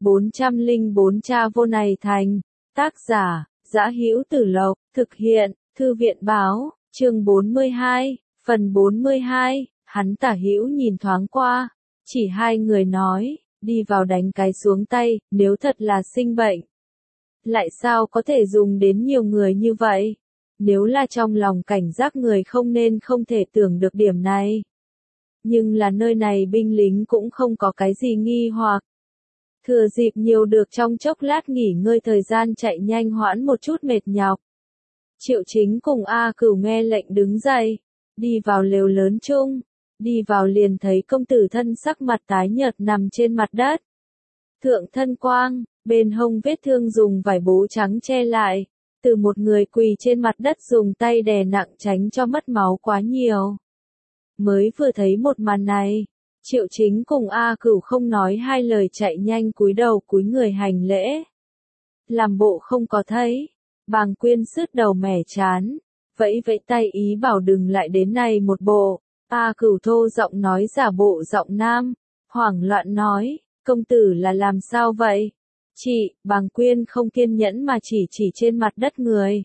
404 Cha vô này thành. Tác giả, Dã Hữu Tử Lộc, thực hiện, Thư viện báo, chương 42, phần 42, hắn tả hữu nhìn thoáng qua, chỉ hai người nói, đi vào đánh cái xuống tay, nếu thật là sinh bệnh. Lại sao có thể dùng đến nhiều người như vậy? Nếu là trong lòng cảnh giác người không thể tưởng được điểm này. Nhưng là nơi này binh lính cũng không có cái gì nghi hoặc. Thừa dịp nhiều được trong chốc lát nghỉ ngơi thời gian chạy nhanh hoãn một chút mệt nhọc. Triệu Chính cùng A Cửu nghe lệnh đứng dậy, đi vào lều lớn chung, đi vào liền thấy công tử thân sắc mặt tái nhợt nằm trên mặt đất. Thượng thân quang, bên hông vết thương dùng vải bố trắng che lại, từ một người quỳ trên mặt đất dùng tay đè nặng tránh cho mất máu quá nhiều. Mới vừa thấy một màn này, Triệu Chính cùng A Cửu không nói hai lời chạy nhanh cúi đầu cúi người hành lễ. Làm bộ không có thấy, Bàng Quyên sứt đầu mẻ chán, vẫy vẫy tay ý bảo đừng lại đến này một bộ. A Cửu thô giọng nói giả bộ giọng nam, hoảng loạn nói, công tử là làm sao vậy? Chị, Bàng Quyên không kiên nhẫn mà chỉ trên mặt đất người.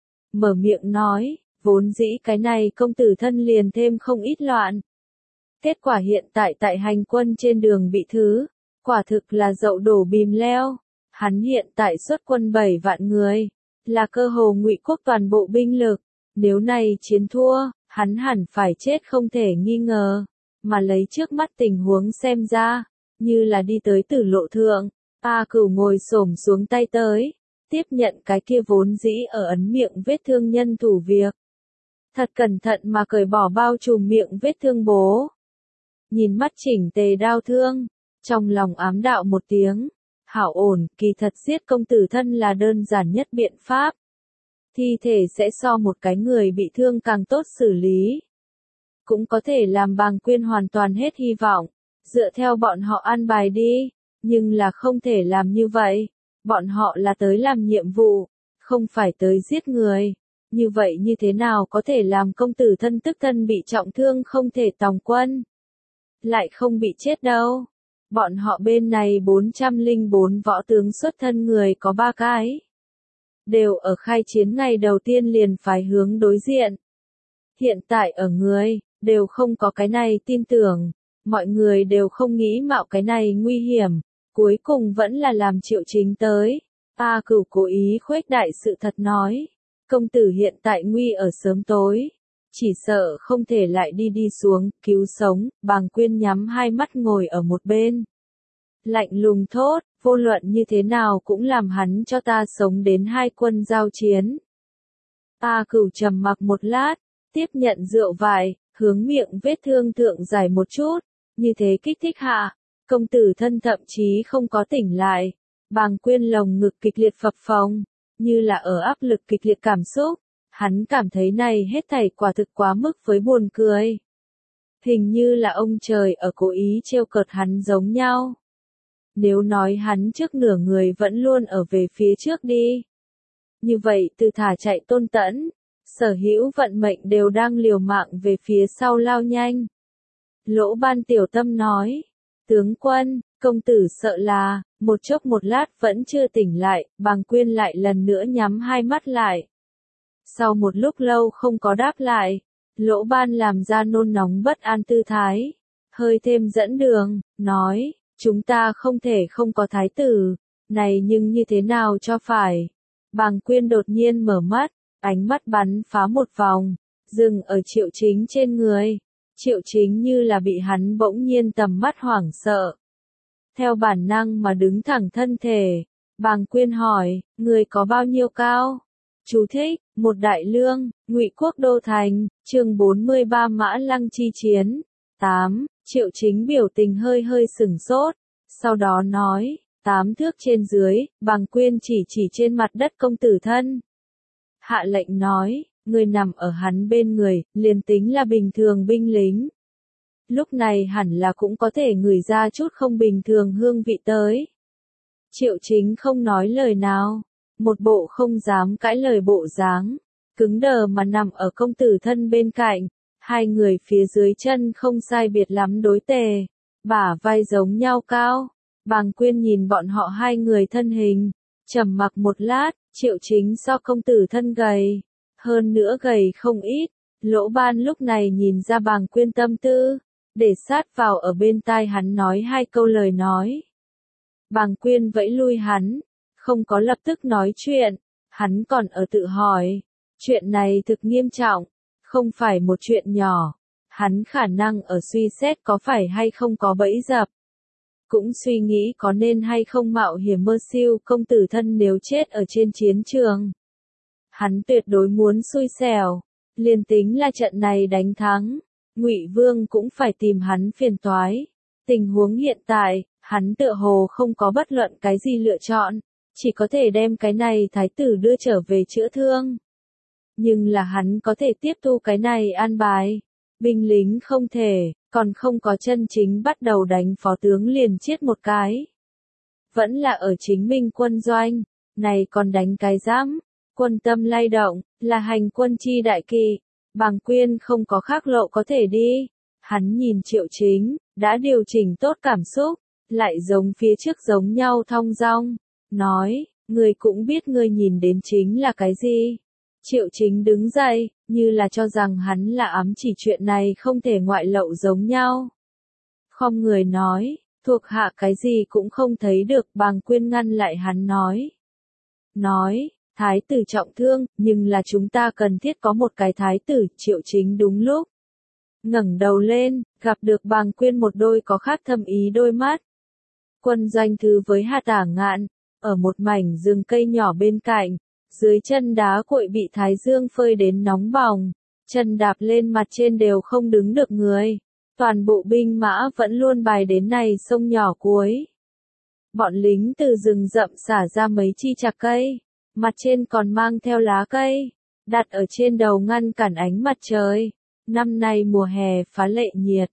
Mở miệng nói, vốn dĩ cái này công tử thân liền thêm không ít loạn. Kết quả hiện tại tại hành quân trên đường bị thứ, quả thực là dậu đổ bìm leo. Hắn hiện tại xuất quân 7 vạn người, là cơ hồ Ngụy quốc toàn bộ binh lực. Nếu này chiến thua, hắn hẳn phải chết không thể nghi ngờ. Mà lấy trước mắt tình huống xem ra, như là đi tới tử lộ thượng. A Cửu ngồi xổm xuống tay tới, tiếp nhận cái kia vốn dĩ ở ấn miệng vết thương nhân thủ việc. Thật cẩn thận mà cởi bỏ bao trùm miệng vết thương bố. Nhìn mắt chỉnh tề đau thương, trong lòng ám đạo một tiếng, hảo ổn, kỳ thật giết công tử thân là đơn giản nhất biện pháp. Thi thể sẽ so một cái người bị thương càng tốt xử lý. Cũng có thể làm Bàng Quyên hoàn toàn hết hy vọng, dựa theo bọn họ an bài đi, nhưng là không thể làm như vậy. Bọn họ là tới làm nhiệm vụ, không phải tới giết người. Như vậy như thế nào có thể làm công tử thân tức thân bị trọng thương không thể tòng quân? Lại không bị chết đâu. Bọn họ bên này 404 võ tướng xuất thân người có 3 cái. Đều ở khai chiến ngày đầu tiên liền phải hướng đối diện. Hiện tại ở người, đều không có cái này tin tưởng. Mọi người đều không nghĩ mạo cái này nguy hiểm. Cuối cùng vẫn là làm Triệu Chính tới. A Cửu cố ý khuếch đại sự thật nói. Công tử hiện tại nguy ở sớm tối. Chỉ sợ không thể lại đi xuống, cứu sống. Bàng Quyên nhắm hai mắt ngồi ở một bên. Lạnh lùng thốt, vô luận như thế nào cũng làm hắn cho ta sống đến hai quân giao chiến. A Cửu trầm mặc một lát, tiếp nhận rượu vải, hướng miệng vết thương thượng giải một chút, như thế kích thích hạ. Công tử thân thậm chí không có tỉnh lại. Bàng Quyên lồng ngực kịch liệt phập phồng, như là ở áp lực kịch liệt cảm xúc. Hắn cảm thấy này hết thảy quả thực quá mức với buồn cười. Hình như là ông trời ở cố ý trêu cợt hắn giống nhau. Nếu nói hắn trước nửa người vẫn luôn ở về phía trước đi. Như vậy từ thả chạy Tôn Tẫn, sở hữu vận mệnh đều đang liều mạng về phía sau lao nhanh. Lỗ Ban tiểu tâm nói, tướng quân, công tử sợ là, một chốc một lát vẫn chưa tỉnh lại, Bàng Quyên lại lần nữa nhắm hai mắt lại. Sau một lúc lâu không có đáp lại, Lỗ Ban làm ra nôn nóng bất an tư thái, hơi thêm dẫn đường, nói, chúng ta không thể không có thái tử, này nhưng như thế nào cho phải. Bàng Quyên đột nhiên mở mắt, ánh mắt bắn phá một vòng, dừng ở Triệu Chính trên người. Triệu Chính như là bị hắn bỗng nhiên tầm mắt hoảng sợ. Theo bản năng mà đứng thẳng thân thể, Bàng Quyên hỏi, người có bao nhiêu cao? Chú thích, một đại lương, Ngụy quốc đô thành, chương 43 Mã Lăng chi chiến. 8, Triệu Chính biểu tình hơi sửng sốt, sau đó nói, 8 thước trên dưới, Bàng Quyên chỉ trên mặt đất công tử thân. Hạ lệnh nói, người nằm ở hắn bên người, liền tính là bình thường binh lính. Lúc này hẳn là cũng có thể ngửi ra chút không bình thường hương vị tới. Triệu Chính không nói lời nào, một bộ không dám cãi lời bộ dáng, cứng đờ mà nằm ở công tử thân bên cạnh, hai người phía dưới chân không sai biệt lắm đối tề, bả vai giống nhau cao, Bàng Quyên nhìn bọn họ hai người thân hình, trầm mặc một lát, Triệu Chính so công tử thân gầy, hơn nữa gầy không ít. Lỗ Ban lúc này nhìn ra Bàng Quyên tâm tư, để sát vào ở bên tai hắn nói hai câu lời nói. Bàng Quyên vẫy lui hắn, không có lập tức nói chuyện, hắn còn ở tự hỏi, chuyện này thực nghiêm trọng, không phải một chuyện nhỏ, hắn khả năng ở suy xét có phải hay không có bẫy dập. Cũng suy nghĩ có nên hay không mạo hiểm mơ siêu công tử thân nếu chết ở trên chiến trường. Hắn tuyệt đối muốn xui xẻo, liền tính là trận này đánh thắng, Ngụy Vương cũng phải tìm hắn phiền toái. Tình huống hiện tại, hắn tựa hồ không có bất luận cái gì lựa chọn, chỉ có thể đem cái này thái tử đưa trở về chữa thương. Nhưng là hắn có thể tiếp thu cái này an bài, binh lính không thể, còn không có chân chính bắt đầu đánh phó tướng liền chết một cái. Vẫn là ở chính minh quân doanh, này còn đánh cái giám, quân tâm lay động, là hành quân chi đại kỵ. Bàng Quyên không có khác lộ có thể đi. Hắn nhìn Triệu Chính, đã điều chỉnh tốt cảm xúc, lại giống phía trước giống nhau thong dong, nói, người cũng biết người nhìn đến chính là cái gì. Triệu Chính đứng dậy, như là cho rằng hắn là ám chỉ chuyện này không thể ngoại lậu giống nhau. Không người nói, thuộc hạ cái gì cũng không thấy được. Bàng Quyên ngăn lại hắn nói, thái tử trọng thương, nhưng là chúng ta cần thiết có một cái thái tử. Triệu Chính đúng lúc ngẩng đầu lên, gặp được Bàng Quyên một đôi có khác thâm ý đôi mắt. Quân doanh thứ với Hà Tả Ngạn, ở một mảnh rừng cây nhỏ bên cạnh, dưới chân đá cuội bị thái dương phơi đến nóng bỏng, chân đạp lên mặt trên đều không đứng được người. Toàn bộ binh mã vẫn luôn bài đến này sông nhỏ cuối. Bọn lính từ rừng rậm xả ra mấy chi chạc cây, mặt trên còn mang theo lá cây, đặt ở trên đầu ngăn cản ánh mặt trời. Năm nay mùa hè phá lệ nhiệt,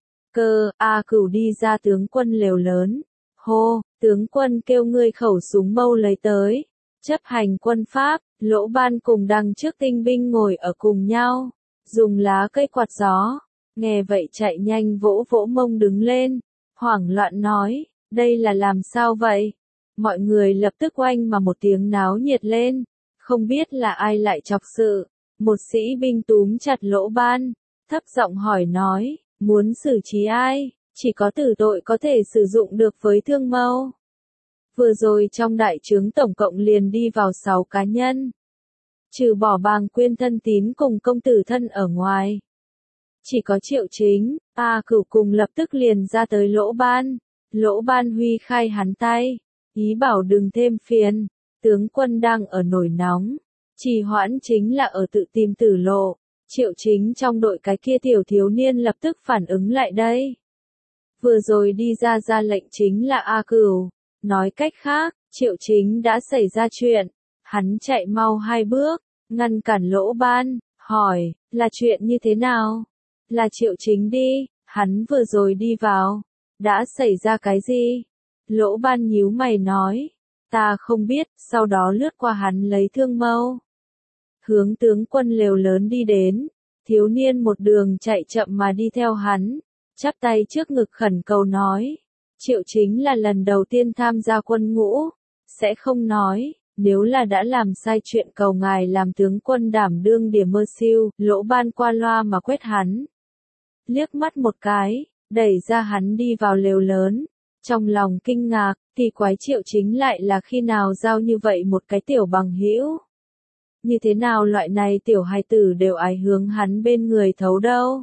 A Cửu đi ra tướng quân lều lớn. Hô, tướng quân kêu ngươi khẩu súng mâu lấy tới. Chấp hành quân pháp, Lỗ Ban cùng đằng trước tinh binh ngồi ở cùng nhau, dùng lá cây quạt gió. Nghe vậy chạy nhanh vỗ vỗ mông đứng lên, hoảng loạn nói, đây là làm sao vậy? Mọi người lập tức oanh mà một tiếng náo nhiệt lên, không biết là ai lại chọc sự. Một sĩ binh túm chặt Lỗ Ban, thấp giọng hỏi nói, muốn xử trí ai? Chỉ có tử tội có thể sử dụng được với thương mâu. Vừa rồi trong đại trướng tổng cộng liền đi vào 6 cá nhân. Trừ bỏ Bàng Quyên thân tín cùng công tử thân ở ngoài. Chỉ có Triệu Chính, A Cửu cùng lập tức liền ra tới Lỗ Ban. Lỗ Ban huy khai hắn tay, ý bảo đừng thêm phiền. Tướng quân đang ở nổi nóng, trì hoãn chính là ở tự tìm tử lộ. Triệu Chính trong đội cái kia tiểu thiếu niên lập tức phản ứng lại đây. Vừa rồi đi ra lệnh chính là A Cửu. Nói cách khác, Triệu Chính đã xảy ra chuyện. Hắn chạy mau 2 bước, ngăn cản Lỗ Ban, hỏi, là chuyện như thế nào? Là Triệu Chính đi, hắn vừa rồi đi vào. Đã xảy ra cái gì? Lỗ Ban nhíu mày nói, ta không biết. Sau đó lướt qua hắn lấy thương mâu, hướng tướng quân lều lớn đi đến. Thiếu niên một đường chạy chậm mà đi theo hắn, chắp tay trước ngực khẩn cầu nói, Triệu Chính là lần đầu tiên tham gia quân ngũ, sẽ không nói, nếu là đã làm sai chuyện cầu ngài làm tướng quân đảm đương điểm mơ siêu. Lỗ Ban qua loa mà quét hắn liếc mắt một cái, đẩy ra hắn đi vào lều lớn. Trong lòng kinh ngạc, kỳ quái Triệu Chính lại là khi nào giao như vậy một cái tiểu bằng hữu. Như thế nào loại này tiểu hài tử đều ái hướng hắn bên người thấu đâu.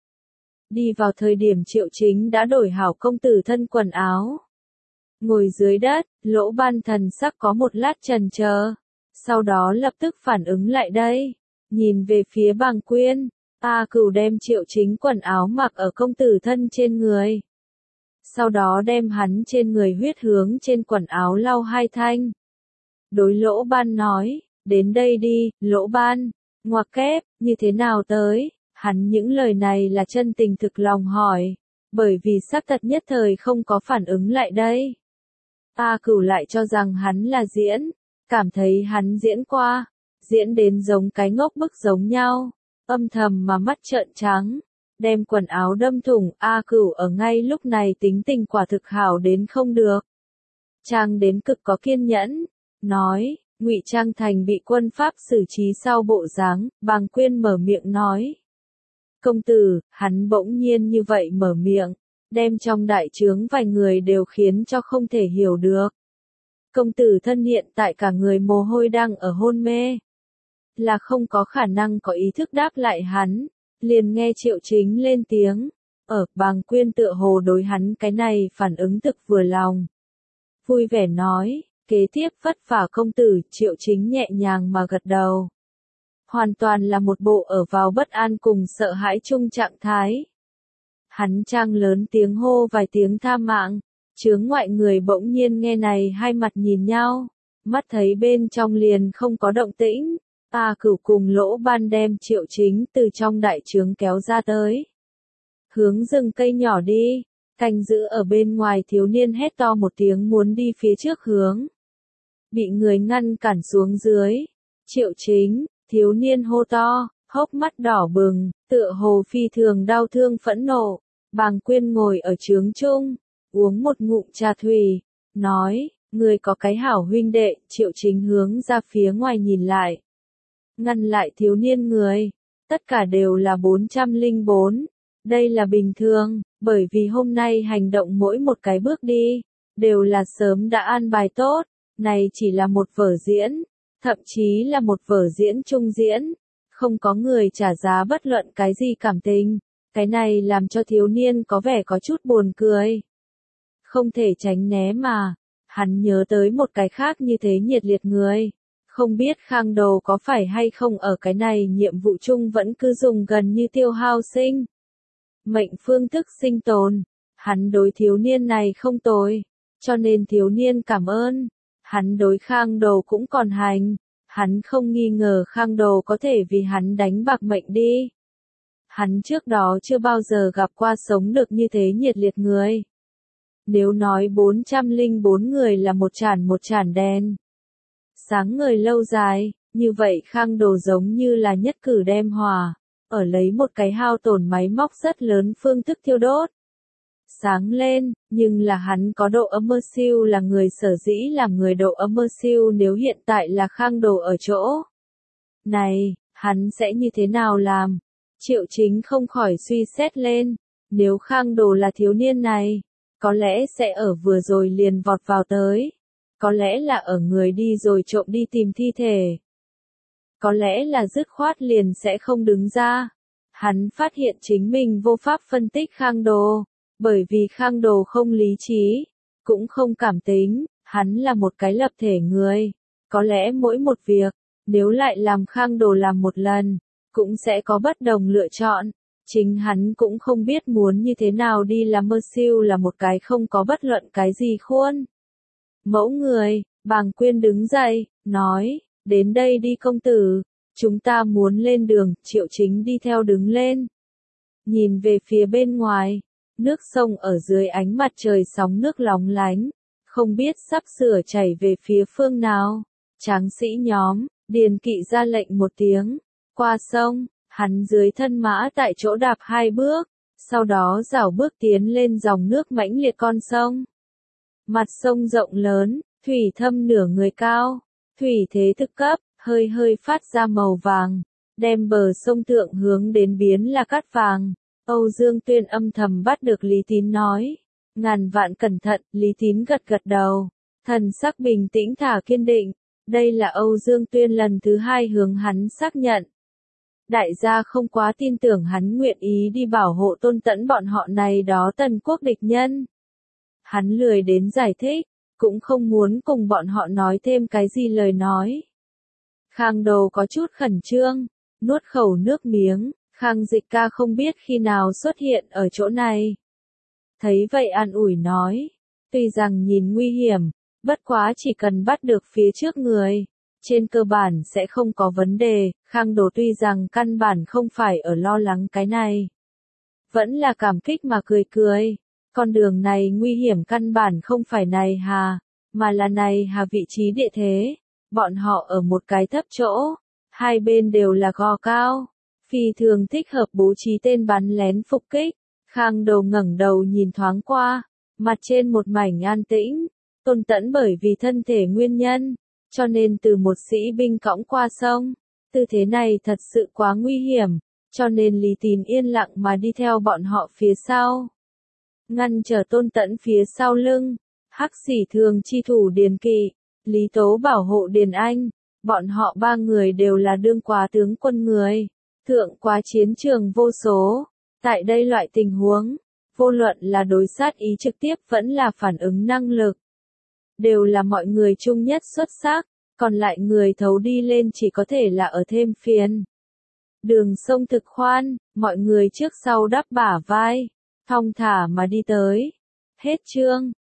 Đi vào thời điểm Triệu Chính đã đổi hảo công tử thân quần áo. Ngồi dưới đất, Lỗ Ban thần sắc có một lát chần chờ, sau đó lập tức phản ứng lại đây, nhìn về phía Bàng Quyên. A Cửu đem Triệu Chính quần áo mặc ở công tử thân trên người. Sau đó đem hắn trên người huyết hướng trên quần áo lau 2 thanh. Đối Lỗ Ban nói, đến đây đi, Lỗ Ban, ngoặc kép, như thế nào tới? Hắn những lời này là chân tình thực lòng hỏi, bởi vì xác thật nhất thời không có phản ứng lại đây. A Cửu lại cho rằng hắn là diễn, cảm thấy hắn diễn qua, diễn đến giống cái ngốc bức giống nhau, âm thầm mà mắt trợn trắng, đem quần áo đâm thủng. A Cửu ở ngay lúc này tính tình quả thực hảo đến không được. Trang đến cực có kiên nhẫn, nói, Ngụy Trang Thành bị quân Pháp xử trí sau bộ dáng, Bàng Quyên mở miệng nói. Công tử, hắn bỗng nhiên như vậy mở miệng, đem trong đại trướng vài người đều khiến cho không thể hiểu được. Công tử thân hiện tại cả người mồ hôi đang ở hôn mê, là không có khả năng có ý thức đáp lại hắn, liền nghe Triệu Chính lên tiếng, Bàng Quyên tựa hồ đối hắn cái này phản ứng thực vừa lòng. Vui vẻ nói, kế tiếp vất vả công tử, Triệu Chính nhẹ nhàng mà gật đầu. Hoàn toàn là một bộ ở vào bất an cùng sợ hãi chung trạng thái. Hắn trang lớn tiếng hô vài tiếng tha mạng, chướng ngoại người bỗng nhiên nghe này hai mặt nhìn nhau, mắt thấy bên trong liền không có động tĩnh, Cửu cùng Lỗ Ban đem Triệu Chính từ trong đại trướng kéo ra tới. Hướng rừng cây nhỏ đi, canh giữ ở bên ngoài thiếu niên hét to một tiếng muốn đi phía trước hướng. Bị người ngăn cản xuống dưới, Triệu Chính, thiếu niên hô to, hốc mắt đỏ bừng, tựa hồ phi thường đau thương phẫn nộ. Bàng Quyên ngồi ở trướng chung, uống một ngụm trà thủy, nói, người có cái hảo huynh đệ, Triệu Chính hướng ra phía ngoài nhìn lại. Ngăn lại thiếu niên người, tất cả đều là 404, đây là bình thường, bởi vì hôm nay hành động mỗi một cái bước đi, đều là sớm đã an bài tốt, này chỉ là một vở diễn, thậm chí là một vở diễn trung diễn, không có người trả giá bất luận cái gì cảm tình. Cái này làm cho thiếu niên có vẻ có chút buồn cười. Không thể tránh né mà, hắn nhớ tới một cái khác như thế nhiệt liệt người. Không biết Khang Đồ có phải hay không ở cái này nhiệm vụ chung vẫn cứ dùng gần như tiêu hao sinh. Mệnh phương thức sinh tồn, hắn đối thiếu niên này không tồi, cho nên thiếu niên cảm ơn. Hắn đối Khang Đồ cũng còn hành, hắn không nghi ngờ Khang Đồ có thể vì hắn đánh bạc mệnh đi. Hắn trước đó chưa bao giờ gặp qua sống được như thế nhiệt liệt người. Nếu nói 404 người là một chản đen, sáng ngời lâu dài, như vậy Khang Đồ giống như là nhất cử đem hòa, ở lấy một cái hao tổn máy móc rất lớn phương thức thiêu đốt. Sáng lên, nhưng là hắn có độ ấm mơ siêu là người sở dĩ làm người độ ấm mơ siêu nếu hiện tại là Khang Đồ ở chỗ. Này, hắn sẽ như thế nào làm? Triệu Chính không khỏi suy xét lên, nếu Khang Đồ là thiếu niên này, có lẽ sẽ ở vừa rồi liền vọt vào tới, có lẽ là ở người đi rồi trộm đi tìm thi thể, có lẽ là dứt khoát liền sẽ không đứng ra. Hắn phát hiện chính mình vô pháp phân tích Khang Đồ, bởi vì Khang Đồ không lý trí, cũng không cảm tính, hắn là một cái lập thể người, có lẽ mỗi một việc, nếu lại làm Khang Đồ làm một lần, cũng sẽ có bất đồng lựa chọn. Chính hắn cũng không biết muốn như thế nào đi làm mơ siêu là một cái không có bất luận cái gì khuôn. Mẫu người, Bàng Quyên đứng dậy, nói, đến đây đi công tử, chúng ta muốn lên đường, Triệu Chính đi theo đứng lên. Nhìn về phía bên ngoài, nước sông ở dưới ánh mặt trời sóng nước lóng lánh, không biết sắp sửa chảy về phía phương nào. Tráng sĩ nhóm, điền kỵ ra lệnh một tiếng. Qua sông, hắn dưới thân mã tại chỗ đạp 2 bước, sau đó rảo bước tiến lên dòng nước mãnh liệt con sông. Mặt sông rộng lớn, thủy thâm nửa người cao, thủy thế thực cấp, hơi hơi phát ra màu vàng, đem bờ sông thượng hướng đến biến là cát vàng. Âu Dương Tuyên âm thầm bắt được Lý Tín nói, ngàn vạn cẩn thận, Lý Tín gật gật đầu, thần sắc bình tĩnh thả kiên định. Đây là Âu Dương Tuyên lần thứ 2 hướng hắn xác nhận. Đại gia không quá tin tưởng hắn nguyện ý đi bảo hộ Tôn Tẫn bọn họ này đó tần quốc địch nhân. Hắn lười đến giải thích, cũng không muốn cùng bọn họ nói thêm cái gì lời nói. Khang Đồ có chút khẩn trương, nuốt khẩu nước miếng, Khang Dịch ca không biết khi nào xuất hiện ở chỗ này. Thấy vậy an ủi nói, tuy rằng nhìn nguy hiểm, bất quá chỉ cần bắt được phía trước người, trên cơ bản sẽ không có vấn đề. Khang Đồ tuy rằng căn bản không phải ở lo lắng cái này, vẫn là cảm kích mà cười cười. Con đường này nguy hiểm căn bản không phải này hà, mà là này hà vị trí địa thế. Bọn họ ở một cái thấp chỗ, hai bên đều là gò cao, phi thường thích hợp bố trí tên bắn lén phục kích. Khang Đồ ngẩng đầu nhìn thoáng qua, mặt trên một mảnh an tĩnh, Tôn Tẫn bởi vì thân thể nguyên nhân, cho nên từ một sĩ binh cõng qua sông. Tư thế này thật sự quá nguy hiểm, cho nên Lý Tín yên lặng mà đi theo bọn họ phía sau. Ngăn trở Tôn Tẫn phía sau lưng, Hắc Xỉ Thường chi thủ Điền Kỵ, Lý Tố bảo hộ Điền Anh, bọn họ ba người đều là đương quá tướng quân người, thượng quá chiến trường vô số. Tại đây loại tình huống, vô luận là đối sát ý trực tiếp vẫn là phản ứng năng lực, đều là mọi người chung nhất xuất sắc, còn lại người thấu đi lên chỉ có thể là ở thêm phiền. Đường sông thực khoan, mọi người trước sau đắp bả vai, thong thả mà đi tới. Hết chương.